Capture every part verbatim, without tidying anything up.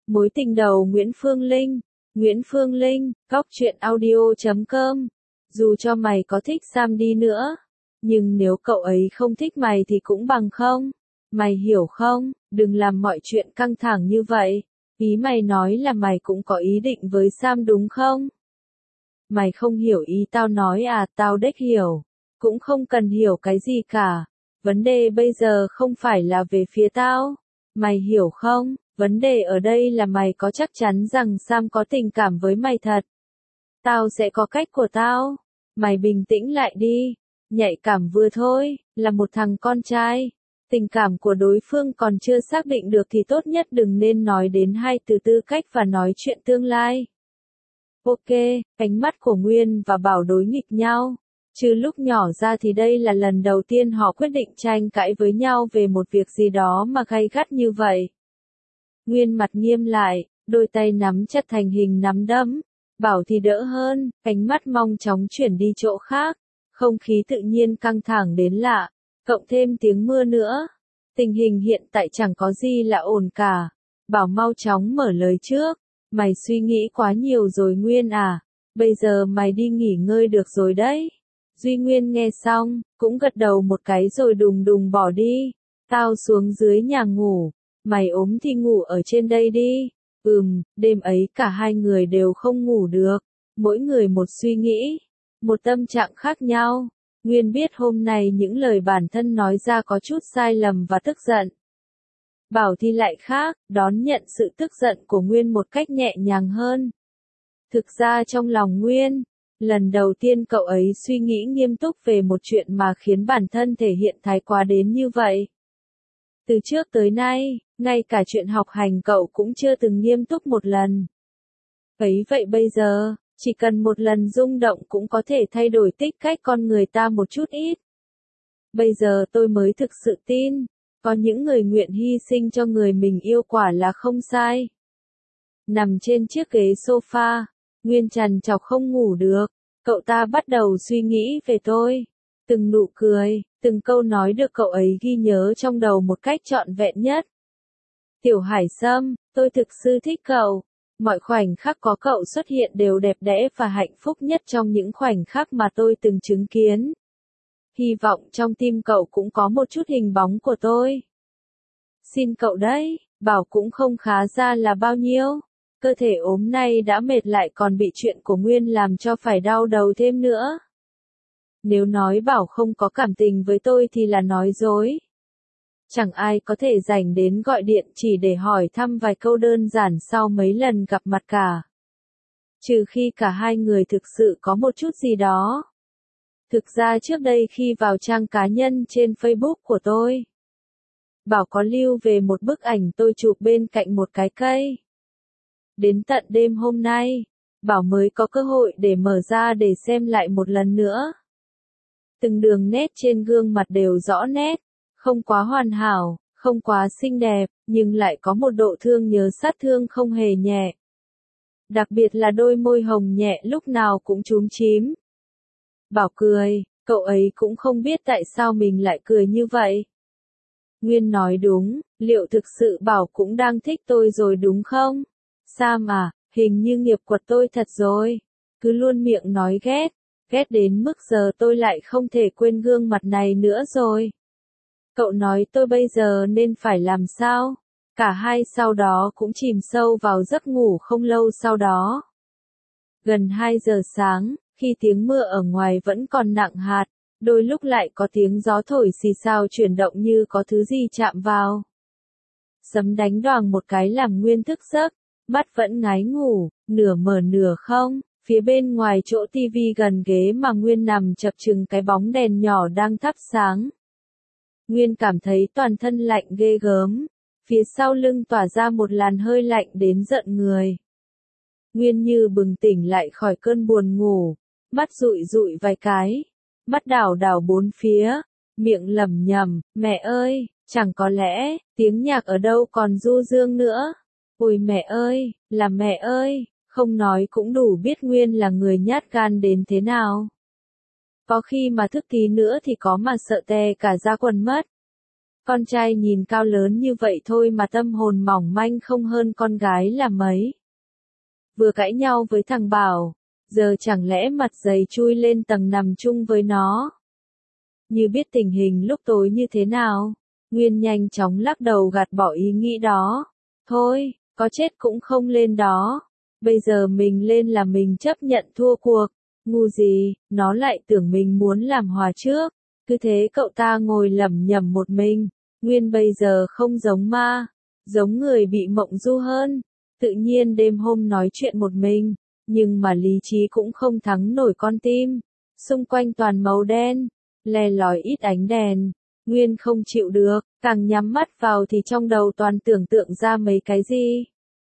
Mối tình đầu Nguyễn Phương Linh. Nguyễn Phương Linh, góc truyện audio chấm com. Dù cho mày có thích Sam đi nữa, nhưng nếu cậu ấy không thích mày thì cũng bằng không. Mày hiểu không? Đừng làm mọi chuyện căng thẳng như vậy. Ý mày nói là mày cũng có ý định với Sam đúng không? Mày không hiểu ý tao nói à? Tao đếch hiểu. Cũng không cần hiểu cái gì cả. Vấn đề bây giờ không phải là về phía tao. Mày hiểu không? Vấn đề ở đây là mày có chắc chắn rằng Sam có tình cảm với mày thật. Tao sẽ có cách của tao. Mày bình tĩnh lại đi. Nhạy cảm vừa thôi, là một thằng con trai. Tình cảm của đối phương còn chưa xác định được thì tốt nhất đừng nên nói đến hai từ tư cách và nói chuyện tương lai. Ok, ánh mắt của Nguyên và Bảo đối nghịch nhau. Chứ lúc nhỏ ra thì đây là lần đầu tiên họ quyết định tranh cãi với nhau về một việc gì đó mà gay gắt như vậy. Nguyên mặt nghiêm lại, đôi tay nắm chặt thành hình nắm đấm. Bảo thì đỡ hơn, ánh mắt mong chóng chuyển đi chỗ khác. Không khí tự nhiên căng thẳng đến lạ, cộng thêm tiếng mưa nữa. Tình hình hiện tại chẳng có gì là ổn cả. Bảo mau chóng mở lời trước. Mày suy nghĩ quá nhiều rồi Nguyên à, bây giờ mày đi nghỉ ngơi được rồi đấy. Duy Nguyên nghe xong, cũng gật đầu một cái rồi đùng đùng bỏ đi. Tao xuống dưới nhà ngủ, mày ốm thì ngủ ở trên đây đi. Ừm, đêm ấy cả hai người đều không ngủ được, mỗi người một suy nghĩ, một tâm trạng khác nhau. Nguyên biết hôm nay những lời bản thân nói ra có chút sai lầm và tức giận. Bảo thì lại khác, đón nhận sự tức giận của Nguyên một cách nhẹ nhàng hơn. Thực ra trong lòng Nguyên, lần đầu tiên cậu ấy suy nghĩ nghiêm túc về một chuyện mà khiến bản thân thể hiện thái quá đến như vậy. Từ trước tới nay, ngay cả chuyện học hành cậu cũng chưa từng nghiêm túc một lần. Ấy vậy bây giờ, chỉ cần một lần rung động cũng có thể thay đổi tích cách con người ta một chút ít. Bây giờ tôi mới thực sự tin, có những người nguyện hy sinh cho người mình yêu quả là không sai. Nằm trên chiếc ghế sofa, Nguyên trằn trọc không ngủ được, cậu ta bắt đầu suy nghĩ về tôi. Từng nụ cười, từng câu nói được cậu ấy ghi nhớ trong đầu một cách trọn vẹn nhất. Tiểu Hải Sâm, tôi thực sự thích cậu. Mọi khoảnh khắc có cậu xuất hiện đều đẹp đẽ và hạnh phúc nhất trong những khoảnh khắc mà tôi từng chứng kiến. Hy vọng trong tim cậu cũng có một chút hình bóng của tôi. Xin cậu đấy, Bảo cũng không khá ra là bao nhiêu. Cơ thể ốm nay đã mệt lại còn bị chuyện của Nguyên làm cho phải đau đầu thêm nữa. Nếu nói Bảo không có cảm tình với tôi thì là nói dối. Chẳng ai có thể dành đến gọi điện chỉ để hỏi thăm vài câu đơn giản sau mấy lần gặp mặt cả. Trừ khi cả hai người thực sự có một chút gì đó. Thực ra trước đây khi vào trang cá nhân trên Facebook của tôi, Bảo có lưu về một bức ảnh tôi chụp bên cạnh một cái cây. Đến tận đêm hôm nay, Bảo mới có cơ hội để mở ra để xem lại một lần nữa. Từng đường nét trên gương mặt đều rõ nét, không quá hoàn hảo, không quá xinh đẹp, nhưng lại có một độ thương nhớ sát thương không hề nhẹ. Đặc biệt là đôi môi hồng nhẹ lúc nào cũng chúm chím. Bảo cười, cậu ấy cũng không biết tại sao mình lại cười như vậy. Nguyên nói đúng, liệu thực sự Bảo cũng đang thích tôi rồi đúng không? Sam à, hình như nghiệp quật tôi thật rồi. Cứ luôn miệng nói ghét, ghét đến mức giờ tôi lại không thể quên gương mặt này nữa rồi. Cậu nói tôi bây giờ nên phải làm sao? Cả hai sau đó cũng chìm sâu vào giấc ngủ không lâu sau đó. Gần hai giờ sáng, khi tiếng mưa ở ngoài vẫn còn nặng hạt, đôi lúc lại có tiếng gió thổi xì xào chuyển động như có thứ gì chạm vào. Sấm đánh đoàng một cái làm Nguyên thức giấc, mắt vẫn ngái ngủ, nửa mở nửa không, phía bên ngoài chỗ tivi gần ghế mà Nguyên nằm chập chừng cái bóng đèn nhỏ đang thắp sáng. Nguyên cảm thấy toàn thân lạnh ghê gớm, phía sau lưng tỏa ra một làn hơi lạnh đến giận người. Nguyên như bừng tỉnh lại khỏi cơn buồn ngủ, mắt dụi dụi vài cái, mắt đảo đảo bốn phía, miệng lẩm nhẩm, mẹ ơi, chẳng có lẽ, tiếng nhạc ở đâu còn du dương nữa. Ôi mẹ ơi, là mẹ ơi, không nói cũng đủ biết Nguyên là người nhát gan đến thế nào. Có khi mà thức tí nữa thì có mà sợ tè cả ra quần mất. Con trai nhìn cao lớn như vậy thôi mà tâm hồn mỏng manh không hơn con gái là mấy. Vừa cãi nhau với thằng Bảo, giờ chẳng lẽ mặt dày chui lên tầng nằm chung với nó. Như biết tình hình lúc tối như thế nào, Nguyên nhanh chóng lắc đầu gạt bỏ ý nghĩ đó. Thôi, có chết cũng không lên đó. Bây giờ mình lên là mình chấp nhận thua cuộc. Ngu gì, nó lại tưởng mình muốn làm hòa trước. Cứ thế cậu ta ngồi lẩm nhẩm một mình. Nguyên bây giờ không giống ma, giống người bị mộng du hơn. Tự nhiên đêm hôm nói chuyện một mình, nhưng mà lý trí cũng không thắng nổi con tim. Xung quanh toàn màu đen, le lói ít ánh đèn. Nguyên không chịu được, càng nhắm mắt vào thì trong đầu toàn tưởng tượng ra mấy cái gì.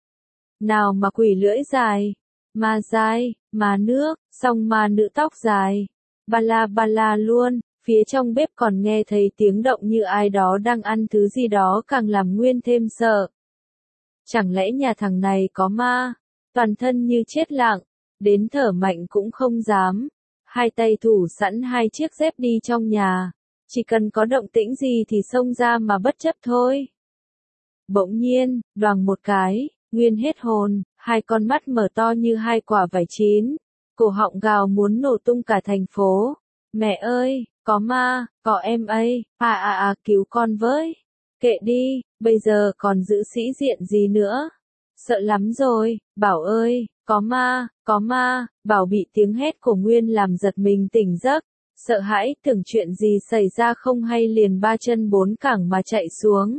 Nào mà quỷ lưỡi dài, ma dai, ma nước, xong ma nữ tóc dài. Ba la ba la luôn, phía trong bếp còn nghe thấy tiếng động như ai đó đang ăn thứ gì đó càng làm Nguyên thêm sợ. Chẳng lẽ nhà thằng này có ma? Toàn thân như chết lặng, đến thở mạnh cũng không dám. Hai tay thủ sẵn hai chiếc dép đi trong nhà. Chỉ cần có động tĩnh gì thì xông ra mà bất chấp thôi. Bỗng nhiên, đoàng một cái, Nguyên hết hồn, hai con mắt mở to như hai quả vải chín. Cổ họng gào muốn nổ tung cả thành phố. Mẹ ơi, có ma, có em ấy, à à à cứu con với. Kệ đi, bây giờ còn giữ sĩ diện gì nữa. Sợ lắm rồi, Bảo ơi, có ma, có ma, Bảo bị tiếng hét của Nguyên làm giật mình tỉnh giấc. Sợ hãi tưởng chuyện gì xảy ra không hay liền ba chân bốn cẳng mà chạy xuống.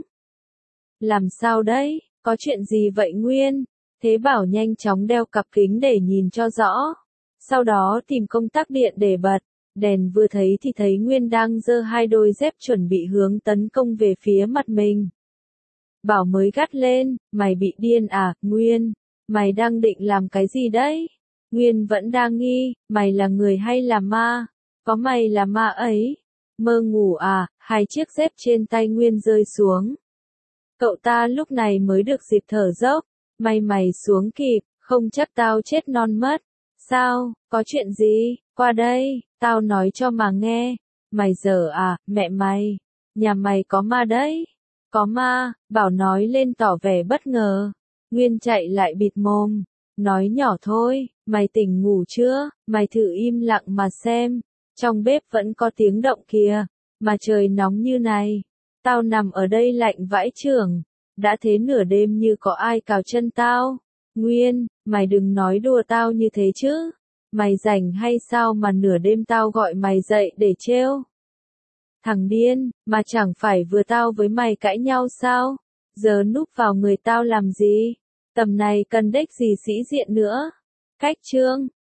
Làm sao đấy, có chuyện gì vậy Nguyên? Thế Bảo nhanh chóng đeo cặp kính để nhìn cho rõ. Sau đó tìm công tắc điện để bật. Đèn vừa thấy thì thấy Nguyên đang giơ hai đôi dép chuẩn bị hướng tấn công về phía mặt mình. Bảo mới gắt lên, mày bị điên à, Nguyên? Mày đang định làm cái gì đấy? Nguyên vẫn đang nghi, mày là người hay là ma? Có mày là ma ấy. Mơ ngủ à, hai chiếc dép trên tay Nguyên rơi xuống. Cậu ta lúc này mới được dịp thở dốc. May mày xuống kịp, không chắc tao chết non mất. Sao, có chuyện gì? Qua đây, tao nói cho mà nghe. Mày dở à, mẹ mày. Nhà mày có ma đấy. Có ma, Bảo nói lên tỏ vẻ bất ngờ. Nguyên chạy lại bịt mồm. Nói nhỏ thôi, mày tỉnh ngủ chưa? Mày thử im lặng mà xem. Trong bếp vẫn có tiếng động kìa. Mà trời nóng như này. Tao nằm ở đây lạnh vãi chưởng. Đã thế nửa đêm như có ai cào chân tao. Nguyên, mày đừng nói đùa tao như thế chứ. Mày rảnh hay sao mà nửa đêm tao gọi mày dậy để trêu? Thằng điên, mà chẳng phải vừa tao với mày cãi nhau sao? Giờ núp vào người tao làm gì? Tầm này cần đếch gì sĩ diện nữa. Cách chương